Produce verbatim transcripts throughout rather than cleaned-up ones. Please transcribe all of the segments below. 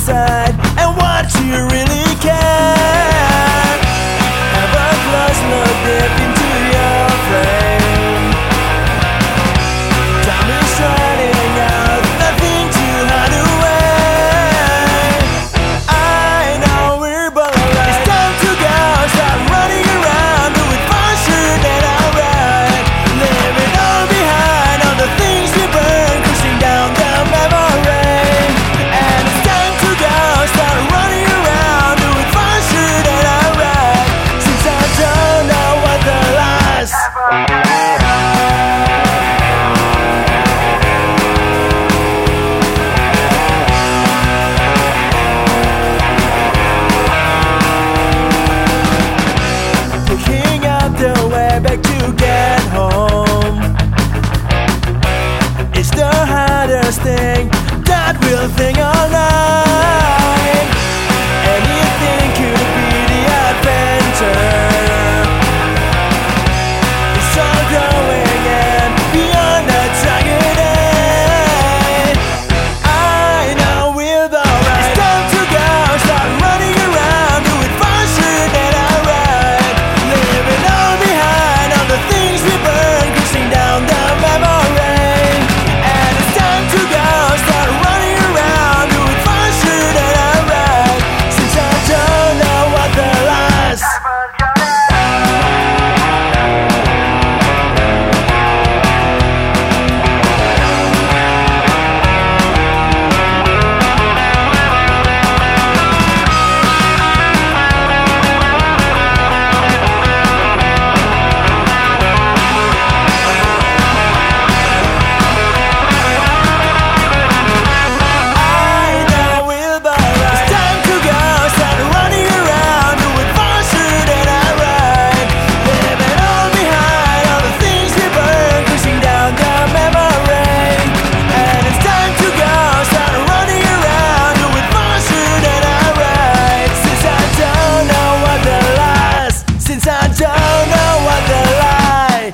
inside and what you really care. Have a close look deep into your frame. Time is running out, nothing to hide away. I know we're both alright. It's time to go, start running around, do it faster than alright. Leave it all behind, all the things we burn, cruising down the memory. And it's time to go, start running around, do it faster than alright. Since I don't know what the last picking up the way back to get home. It's the hardest thing that we'll think all night. Anything could be the adventure. It's all growing and beyond the target end. I know we're alright. It's time to go, start running around, do it faster than alright. Leave it all behind, all the things we burn, cruising down the memory. And it's time to go, start running around, do it faster than alright. Since I don't know what the last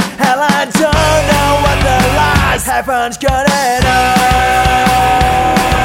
Heaven's got it all.